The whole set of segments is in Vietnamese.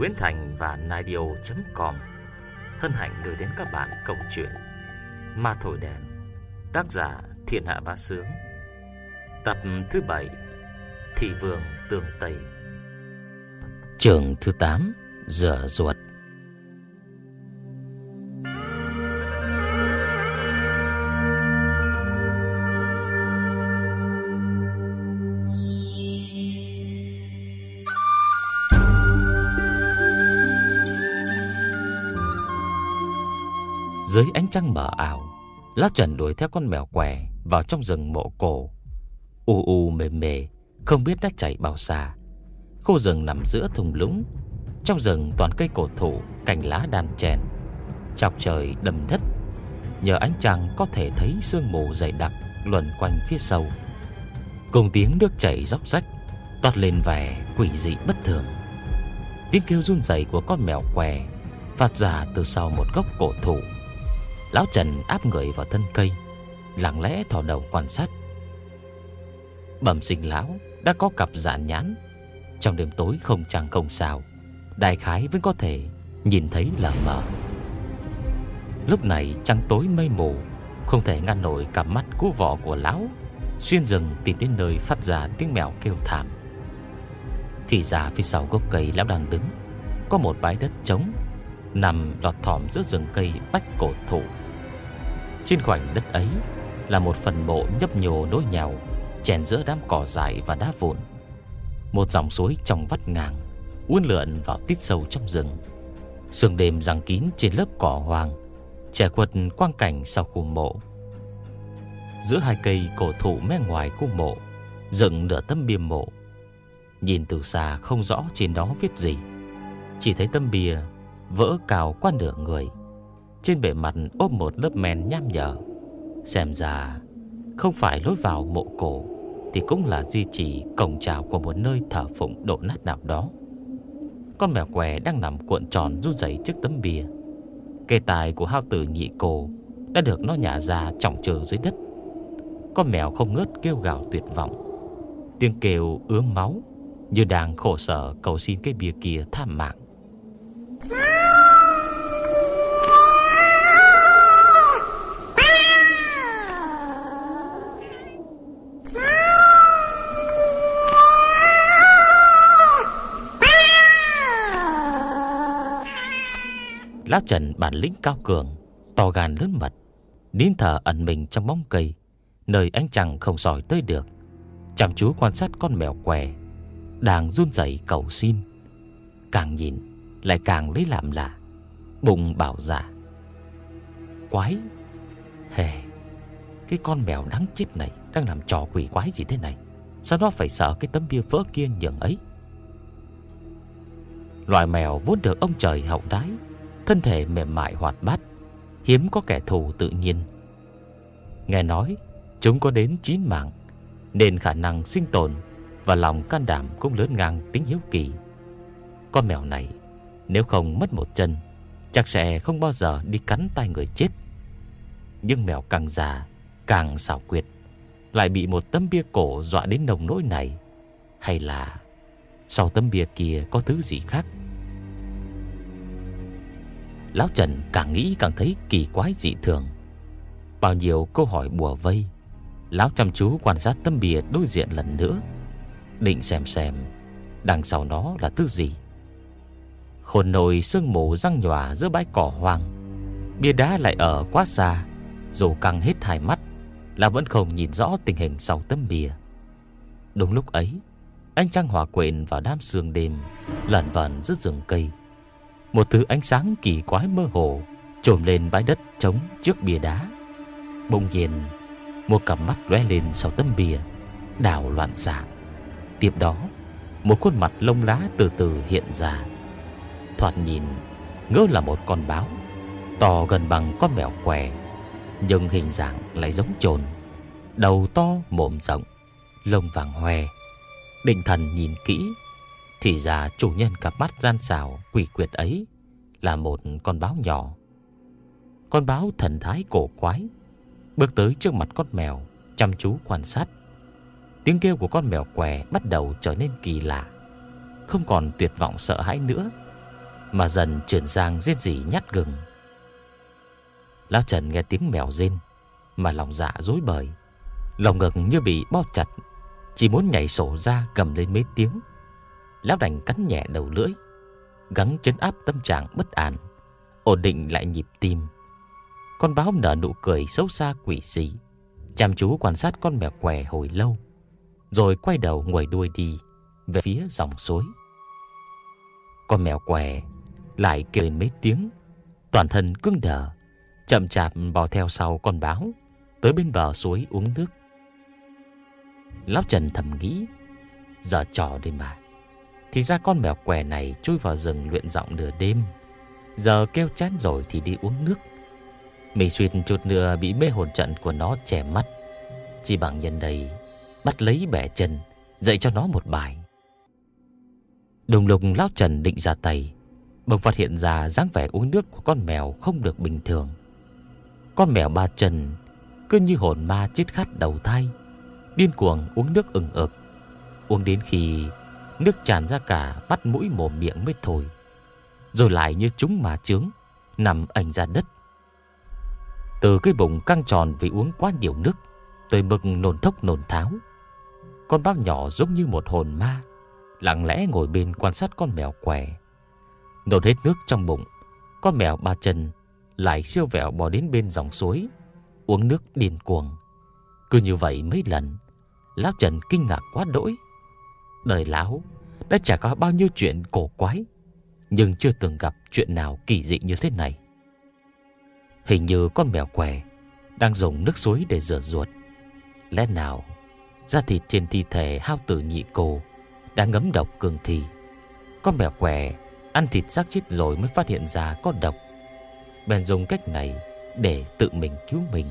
Nguyễn Thành và Naidio.com hân hạnh gửi đến các bạn câu chuyện Ma Thổi Đèn, tác giả Thiên Hạ Bá Sướng, tập thứ 7, Thị Vương Tường Tây, chương thứ 8, Rửa Ruột. Dưới ánh trăng mờ ảo, Lão Trần đuổi theo con mèo què vào trong rừng mộ cổ. U u mề mề, không biết đã chạy bao xa. Khu rừng nằm giữa thung lũng. Trong rừng toàn cây cổ thụ, cành lá đan chèn, chọc trời đầm đất. Nhờ ánh trăng có thể thấy sương mù dày đặc luẩn quanh phía sau, cùng tiếng nước chảy róc rách toát lên vẻ quỷ dị bất thường. Tiếng kêu run rẩy của con mèo què phát ra từ sau một gốc cổ thụ. Lão Trần áp người vào thân cây, lặng lẽ thò đầu quan sát. Bẩm sinh lão đã có cặp dạ nhãn. Trong đêm tối không trăng không sao, đại khái vẫn có thể nhìn thấy lờ mờ. Lúc này trăng tối mây mù, không thể ngăn nổi cặp mắt cú vọ của lão xuyên rừng tìm đến nơi phát ra tiếng mèo kêu thảm. Thì ra phía sau gốc cây lão đang đứng có một bãi đất trống nằm lọt thỏm giữa rừng cây bách cổ thụ. Trên khoảnh đất ấy là một phần mộ nhấp nhô nối nhào chèn giữa đám cỏ dại và đá vụn. Một dòng suối trong vắt ngang uốn lượn vào tít sâu trong rừng. Sương đêm giăng kín trên lớp cỏ hoang, che khuất quang cảnh sau khu mộ. Giữa hai cây cổ thụ mé ngoài khu mộ dựng nửa tấm bia mộ. Nhìn từ xa không rõ trên đó viết gì, chỉ thấy tấm bia vỡ cao qua nửa người. Trên bề mặt ốp một lớp men nham nhở. Xem ra không phải lối vào mộ cổ thì cũng là di chỉ cổng chào của một nơi thờ phụng đổ nát nào đó. Con mèo què đang nằm cuộn tròn run rẩy trước tấm bia. Cây tài của hao tử nhị cô đã được nó nhả ra chỏng chừ dưới đất. Con mèo không ngớt kêu gào tuyệt vọng, tiếng kêu ướm máu như đang khổ sở cầu xin cái bia kia tha mạng. Lão Trần bản lĩnh cao cường, to gan lớn mật, nín thở ẩn mình trong bóng cây, nơi ánh trăng không soi tới được, chăm chú quan sát con mèo què đang run rẩy cầu xin. Càng nhìn lại càng lấy làm lạ, bụng bảo dạ: quái, hề, cái con mèo đáng chết này đang làm trò quỷ quái gì thế này? Sao nó phải sợ cái tấm bia vỡ kia nhường ấy? Loài mèo vốn được ông trời hậu đãi, thân thể mềm mại hoạt bát, hiếm có kẻ thù tự nhiên. Nghe nói chúng có đến 9 mạng, nên khả năng sinh tồn và lòng can đảm cũng lớn ngang tính hiếu kỳ. Con mèo này nếu không mất một chân, chắc sẽ không bao giờ đi cắn tay người chết. Nhưng mèo càng già càng xảo quyệt, lại bị một tấm bia cổ dọa đến nồng nỗi này. Hay là sau tấm bia kia có thứ gì khác? Lão Trần càng nghĩ càng thấy kỳ quái dị thường. Bao nhiêu câu hỏi bùa vây, lão chăm chú quan sát tấm bia đối diện lần nữa, định xem đằng sau nó là thứ gì. Khôn nổi sương mù răng nhòa giữa bãi cỏ hoang, bia đá lại ở quá xa, dù căng hết hai mắt là vẫn không nhìn rõ tình hình sau tấm bia. Đúng lúc ấy, ánh trăng hòa quyện vào đám sương đêm lẩn vẩn giữa rừng cây. Một thứ ánh sáng kỳ quái mơ hồ trồm lên bãi đất trống trước bia đá. Bỗng nhiên, một cặp mắt lóe lên sau tấm bia, đảo loạn xạ. Tiếp đó, một khuôn mặt lông lá từ từ hiện ra. Thoạt nhìn ngỡ là một con báo, to gần bằng con mèo què, nhưng hình dạng lại giống chồn. Đầu to mồm rộng, lông vàng hoe. Định thần nhìn kỹ, thì ra chủ nhân cặp mắt gian xảo quỷ quyệt ấy là một con báo nhỏ. Con báo thần thái cổ quái bước tới trước mặt con mèo, chăm chú quan sát. Tiếng kêu của con mèo què bắt đầu trở nên kỳ lạ, không còn tuyệt vọng sợ hãi nữa, mà dần chuyển sang rên rỉ nhát gừng. Lão Trần nghe tiếng mèo rên mà lòng dạ rối bời, lòng ngực như bị bóp chặt, chỉ muốn nhảy sổ ra cầm lên mấy tiếng. Lão đành cắn nhẹ đầu lưỡi, gắng trấn áp tâm trạng bất an, ổn định lại nhịp tim. Con báo nở nụ cười xấu xa quỷ dị, chăm chú quan sát con mèo què hồi lâu, rồi quay đầu nguồi đuôi đi về phía dòng suối. Con mèo què lại kêu lên mấy tiếng, toàn thân cứng đờ, chậm chạp bò theo sau con báo tới bên bờ suối uống nước. Lão Trần thầm nghĩ, giờ trò đây mà. Thì ra con mèo què này chui vào rừng luyện giọng nửa đêm, giờ kêu chán rồi thì đi uống nước. Mình suýt chút nữa bị mê hồn trận của nó che mắt, chỉ bằng nhân đây bắt lấy bẻ chân, dạy cho nó một bài. Đùng lúc Lão Trần định ra tay, bỗng phát hiện ra dáng vẻ uống nước của con mèo không được bình thường. Con mèo ba chân cứ như hồn ma chết khát đầu thai, điên cuồng uống nước ừng ực, uống đến khi nước tràn ra cả mắt mũi mồm miệng mới thôi, rồi lại như chúng mà chướng nằm ành ra đất. Từ cái bụng căng tròn vì uống quá nhiều nước tới mức nôn thốc nôn tháo, con báo nhỏ giống như một hồn ma, lặng lẽ ngồi bên quan sát con mèo què. Nôn hết nước trong bụng, con mèo ba chân lại siêu vẹo bò đến bên dòng suối uống nước điên cuồng. Cứ như vậy mấy lần, Lão Trần kinh ngạc quá đỗi. Đời lão đã trải qua bao nhiêu chuyện cổ quái, nhưng chưa từng gặp chuyện nào kỳ dị như thế này. Hình như con mèo què đang dùng nước suối để rửa ruột. Lẽ nào da thịt trên thi thể hao tử nhị cô đã ngấm độc cương thi? Con mèo què ăn thịt xác chết rồi mới phát hiện ra có độc, bèn dùng cách này để tự mình cứu mình.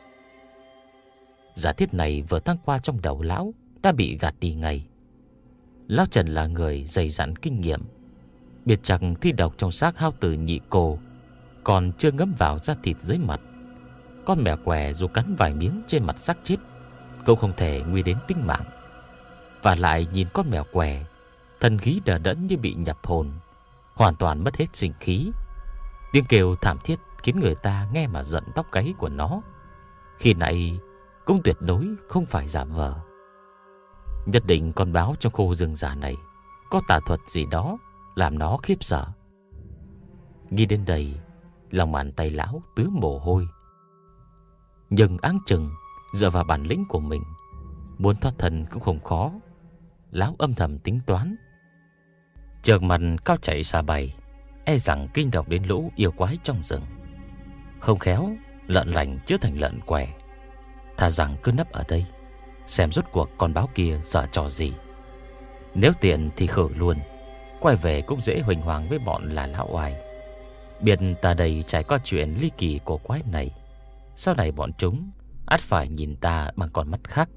Giả thiết này vừa thăng qua trong đầu lão đã bị gạt đi ngay. Lão Trần là người dày dặn kinh nghiệm, biết rằng thi độc trong xác hao tử nhị cô còn chưa ngấm vào da thịt dưới mặt. Con mèo què dù cắn vài miếng trên mặt xác chết cũng không thể nguy đến tính mạng. Và lại nhìn con mèo què, thần khí đờ đẫn như bị nhập hồn, hoàn toàn mất hết sinh khí. Tiếng kêu thảm thiết khiến người ta nghe mà giận tóc gáy của nó. Khi nãy cũng tuyệt đối không phải giả vờ. Nhất định con báo trong khu rừng già này có tà thuật gì đó làm nó khiếp sợ. Nghĩ đến đây, lòng bàn tay lão tứa mồ hôi. Nhưng áng chừng dựa vào bản lĩnh của mình, muốn thoát thân cũng không khó. Lão âm thầm tính toán, trợt mặt cao chạy xa bay, e rằng kinh động đến lũ yêu quái trong rừng. Không khéo lợn lành chữa thành lợn què. Thà rằng cứ nấp ở đây, xem rốt cuộc con báo kia giở trò gì. Nếu tiện thì khử luôn, quay về cũng dễ huỳnh hoàng với bọn là lão oai. Biết ta đây trải qua chuyện ly kỳ của quái này, sau này bọn chúng ắt phải nhìn ta bằng con mắt khác.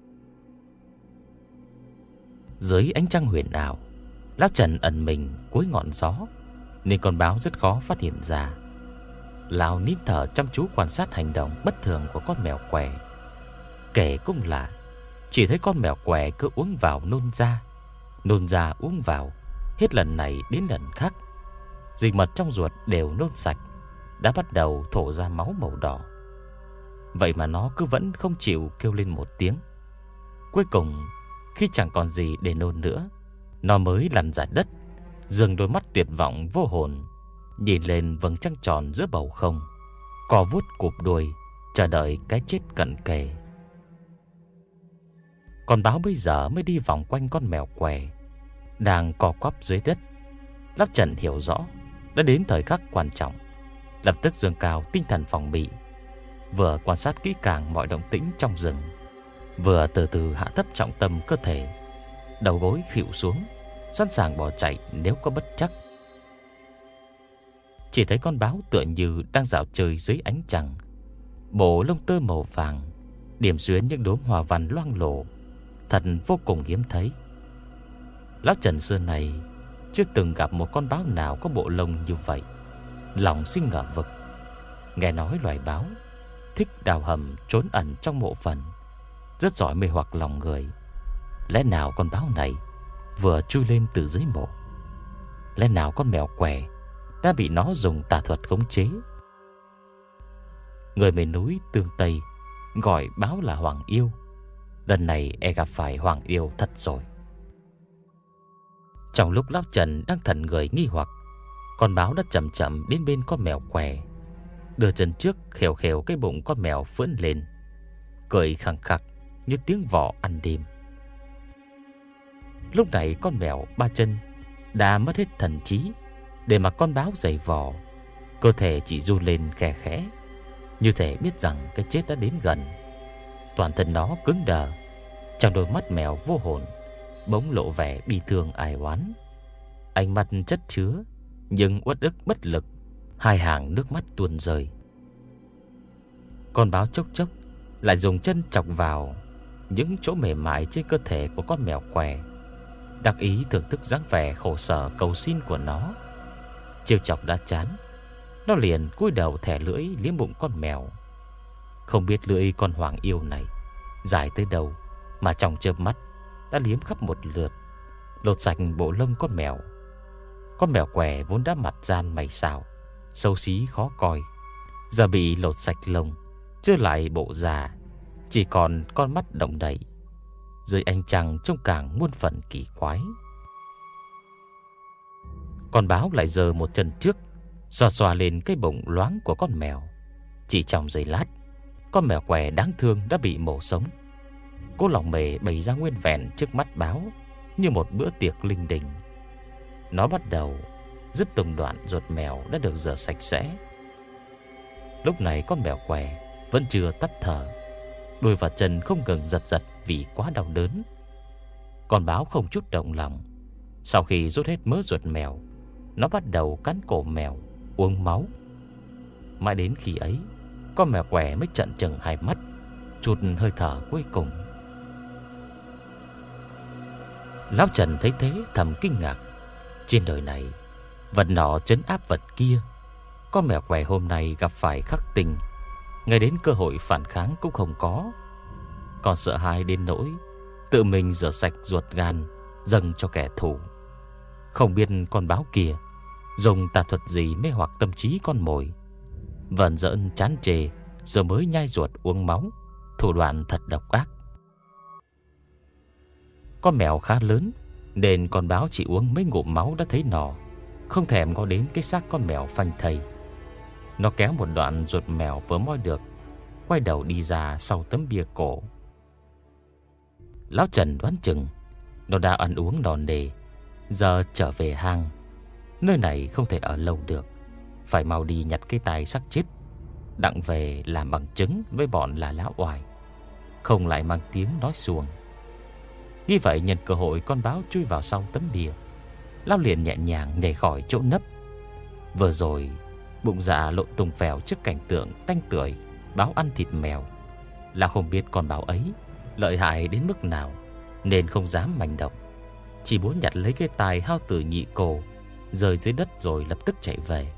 Dưới ánh trăng huyền ảo, Lão Trần ẩn mình cuối ngọn gió, nên con báo rất khó phát hiện ra. Lão nín thở chăm chú quan sát hành động bất thường của con mèo què. Kể cũng là, chỉ thấy con mèo què cứ uống vào nôn ra uống vào, hết lần này đến lần khác. Dịch mật trong ruột đều nôn sạch, đã bắt đầu thổ ra máu màu đỏ. Vậy mà nó cứ vẫn không chịu kêu lên một tiếng. Cuối cùng, khi chẳng còn gì để nôn nữa, nó mới lăn ra đất, dường đôi mắt tuyệt vọng vô hồn, nhìn lên vầng trăng tròn giữa bầu không, cò vuốt cụp đuôi, chờ đợi cái chết cận kề. Con báo bây giờ mới đi vòng quanh con mèo què đang co quắp dưới đất. Lão Trần hiểu rõ đã đến thời khắc quan trọng, lập tức dâng cao tinh thần phòng bị, vừa quan sát kỹ càng mọi động tĩnh trong rừng, vừa từ từ hạ thấp trọng tâm cơ thể, đầu gối khuỵu xuống, sẵn sàng bỏ chạy nếu có bất trắc. Chỉ thấy con báo tựa như đang dạo chơi dưới ánh trăng, bộ lông tơ màu vàng điểm xuyến những đốm hoa văn loang lổ, thật vô cùng hiếm thấy. Lão Trần xưa này chưa từng gặp một con báo nào có bộ lông như vậy, lòng sinh ngờ vực. Nghe nói loài báo thích đào hầm trốn ẩn trong mộ phần, rất giỏi mê hoặc lòng người. Lẽ nào con báo này vừa chui lên từ dưới mộ? Lẽ nào con mèo què đã bị nó dùng tà thuật khống chế. Người miền núi Tương Tây gọi báo là Hoàng Yêu. Lần này e gặp phải Hoàng Yêu thật rồi. Trong lúc Lão Trần đang thần người nghi hoặc, con báo đã chậm chậm đến bên con mèo què, đưa chân trước khều khều cái bụng con mèo phưỡn lên, cười khẳng khặc như tiếng vỏ ăn đêm. Lúc này con mèo ba chân đã mất hết thần trí để mà con báo giày vò, cơ thể chỉ run lên khẽ khẽ, như thể biết rằng cái chết đã đến gần. Toàn thân nó cứng đờ, trong đôi mắt mèo vô hồn bỗng lộ vẻ bi thương ai oán. Ánh mắt chất chứa nhưng uất ức bất lực, hai hàng nước mắt tuôn rơi. Con báo chốc chốc lại dùng chân chọc vào những chỗ mềm mại trên cơ thể của con mèo què, đặc ý thưởng thức dáng vẻ khổ sở cầu xin của nó. Chiêu chọc đã chán, nó liền cúi đầu thè lưỡi liếm bụng con mèo. Không biết lưỡi con Hoàng Yêu này dài tới đâu mà trong chớp mắt đã liếm khắp một lượt, lột sạch bộ lông con mèo. Con mèo què vốn đã mặt gian mày xào, xấu xí khó coi, giờ bị lột sạch lông, chưa lại bộ da, chỉ còn con mắt động đậy. Dưới ánh trăng trông càng muôn phần kỳ quái. Con báo lại giơ một chân trước, xoa xoa lên cái bụng loáng của con mèo. Chỉ trong giây lát, con mèo què đáng thương đã bị mổ sống. Cô lòng mề bày ra nguyên vẹn trước mắt báo như một bữa tiệc linh đình. Nó bắt đầu dứt từng đoạn ruột mèo đã được rửa sạch sẽ. Lúc này con mèo què vẫn chưa tắt thở, đôi và chân không ngừng giật giật vì quá đau đớn. Con báo không chút động lòng. Sau khi rút hết mớ ruột mèo, nó bắt đầu cắn cổ mèo, uống máu. Mãi đến khi ấy, con mèo què mới trợn trừng hai mắt, trút hơi thở cuối cùng. Lão Trần thấy thế thầm kinh ngạc. Trên đời này, vật nọ trấn áp vật kia. Con mèo què hôm nay gặp phải khắc tinh, ngay đến cơ hội phản kháng cũng không có. Còn sợ hãi đến nỗi tự mình rửa sạch ruột gan dâng cho kẻ thù. Không biết con báo kia dùng tà thuật gì mê hoặc tâm trí con mồi, vẩn giỡn chán chê rồi mới nhai ruột uống máu. Thủ đoạn thật độc ác. Con mèo khá lớn nên con báo chỉ uống mấy ngụm máu đã thấy nỏ, không thèm ngó đến cái xác con mèo phanh thây. Nó kéo một đoạn ruột mèo vừa moi được, quay đầu đi ra sau tấm bia cổ. Lão Trần đoán chừng nó đã ăn uống no nề, giờ trở về hang. Nơi này không thể ở lâu được, phải mau đi nhặt cái tài xác chết, đặng về làm bằng chứng với bọn là lão oải, không lại mang tiếng nói xuồng. Như vậy nhân cơ hội con báo chui vào sau tấm bia, lão liền nhẹ nhàng nhảy khỏi chỗ nấp. Vừa rồi bụng dạ lộn tung phèo trước cảnh tượng tanh tưởi báo ăn thịt mèo. Lão không biết con báo ấy lợi hại đến mức nào nên không dám manh động, chỉ muốn nhặt lấy cái tài hao tử nhị cổ rơi dưới đất rồi lập tức chạy về.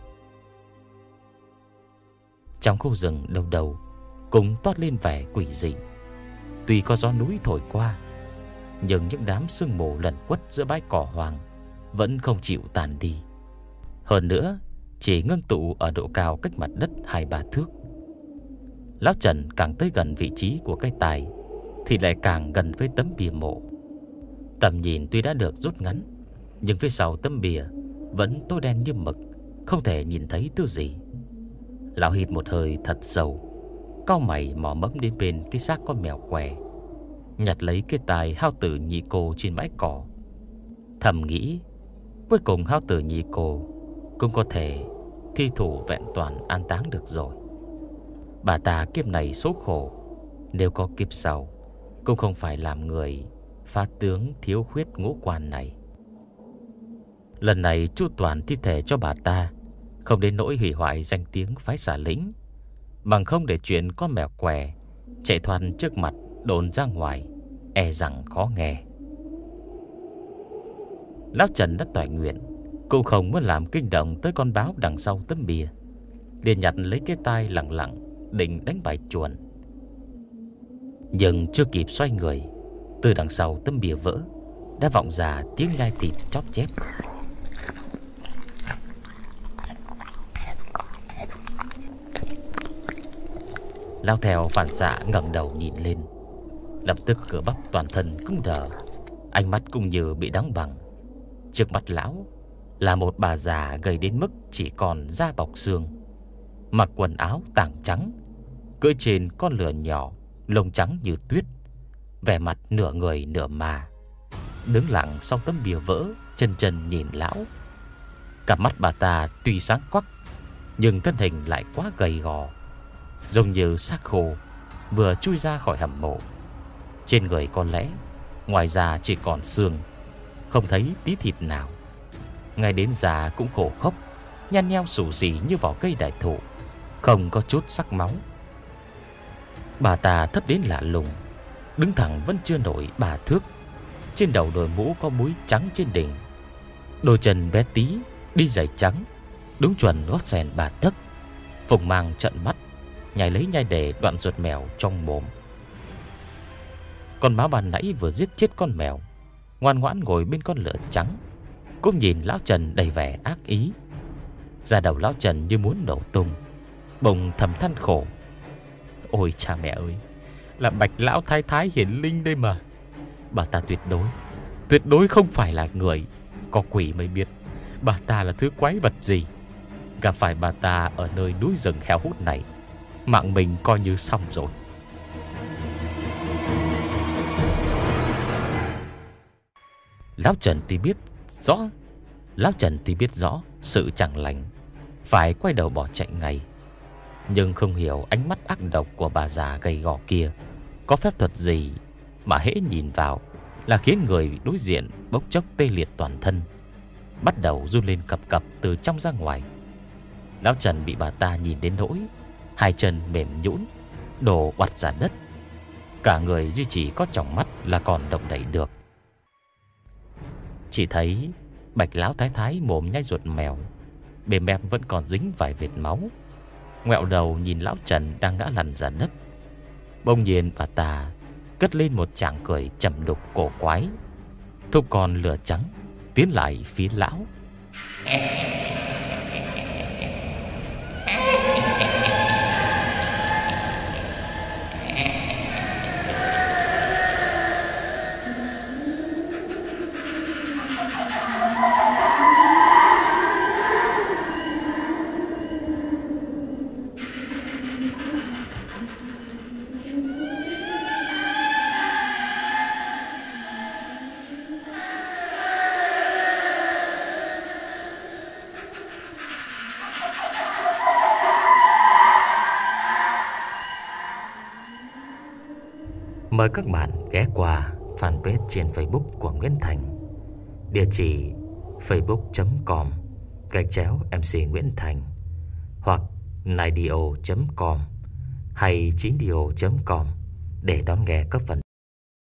Trong khu rừng đâu đâu cũng toát lên vẻ quỷ dị. Tuy có gió núi thổi qua, nhưng những đám sương mù lẩn quất giữa bãi cỏ hoang vẫn không chịu tàn đi. Hơn nữa, chỉ ngưng tụ ở độ cao cách mặt đất 2-3 thước. Lão Trần càng tới gần vị trí của cái tài thì lại càng gần với tấm bia mộ. Tầm nhìn tuy đã được rút ngắn, nhưng phía sau tấm bia vẫn tối đen như mực, không thể nhìn thấy thứ gì. Lão hít một hơi thật sâu, cau mày mò mẫm đến bên cái xác con mèo què, nhặt lấy cái tài hao tử nhị cô trên bãi cỏ. Thầm nghĩ, cuối cùng hao tử nhị cô cũng có thể thi thủ vẹn toàn an táng được rồi. Bà ta kiếp này số khổ, nếu có kiếp sau cũng không phải làm người phá tướng thiếu khuyết ngũ quan này. Lần này chu toàn thi thể cho bà ta, không đến nỗi hủy hoại danh tiếng phái Xà Lĩnh, bằng không để chuyện con mèo què chạy thoăn trước mặt đồn ra ngoài, e rằng khó nghe. Lão Trần đã toại nguyện, cũng không muốn làm kinh động tới con báo đằng sau tấm bia, liền nhặt lấy cái tai lặng lặng định đánh bài chuồn. Nhưng chưa kịp xoay người, từ đằng sau tấm bia vỡ đã vọng ra tiếng nhai thịt chóp chép. Lão theo phản xạ ngẩng đầu nhìn lên, lập tức cơ bắp toàn thân cứng đờ, ánh mắt cũng như bị đóng băng. Trước mặt lão là một bà già gầy đến mức chỉ còn da bọc xương, mặc quần áo tàng trắng, cưỡi trên con lừa nhỏ lông trắng như tuyết, vẻ mặt nửa người nửa ma, đứng lặng sau tấm bia vỡ, chân chân nhìn lão. Cặp mắt bà ta tuy sáng quắc, nhưng thân hình lại quá gầy gò, giống như xác khô vừa chui ra khỏi hầm mộ. Trên người có lẽ ngoài da chỉ còn xương, không thấy tí thịt nào. Ngay đến da cũng khổ khốc, nhăn nheo xù xì như vỏ cây đại thụ, không có chút sắc máu. Bà ta thấp đến lạ lùng, đứng thẳng vẫn chưa nổi 3 thước. Trên đầu đội mũ có búi trắng trên đỉnh, đôi chân bé tí, đi giày trắng, đúng chuẩn gót sen 3 tấc. Phùng Mang trợn mắt, nhảy lấy nhai để đoạn ruột mèo trong mồm. Con báo ban nãy vừa giết chết con mèo, ngoan ngoãn ngồi bên con lửa trắng, cũng nhìn lão Trần đầy vẻ ác ý. Da đầu lão Trần như muốn nổ tung, bỗng thầm than khổ: ôi cha mẹ ơi, là Bạch lão thái thái hiển linh đây mà. Bà ta tuyệt đối không phải là người, có quỷ mới biết bà ta là thứ quái vật gì. Gặp phải bà ta ở nơi núi rừng heo hút này, mạng mình coi như xong rồi. Lão Trần tuy biết rõ sự chẳng lành, phải quay đầu bỏ chạy ngay, nhưng không hiểu ánh mắt ác độc của bà già gầy gò kia có phép thuật gì mà hễ nhìn vào là khiến người đối diện bỗng chốc tê liệt toàn thân, bắt đầu run lên cập cập từ trong ra ngoài. Lão Trần bị bà ta nhìn đến nỗi hai chân mềm nhũn, đổ oặt ra đất, cả người duy chỉ có tròng mắt là còn động đậy được. Chỉ thấy Bạch lão thái thái mồm nhai ruột mèo, bề mép vẫn còn dính vài vệt máu, ngoẹo đầu nhìn lão Trần đang ngã lăn ra đất. Bỗng nhiên bà ta cất lên một tràng cười trầm đục cổ quái, thúc con lửa trắng tiến lại phía lão. Mời các bạn ghé qua fanpage trên Facebook của Nguyễn Thành, địa chỉ facebook.com/MC Nguyễn Thành, hoặc naidio.com hay 9dio.com để đón nghe các phần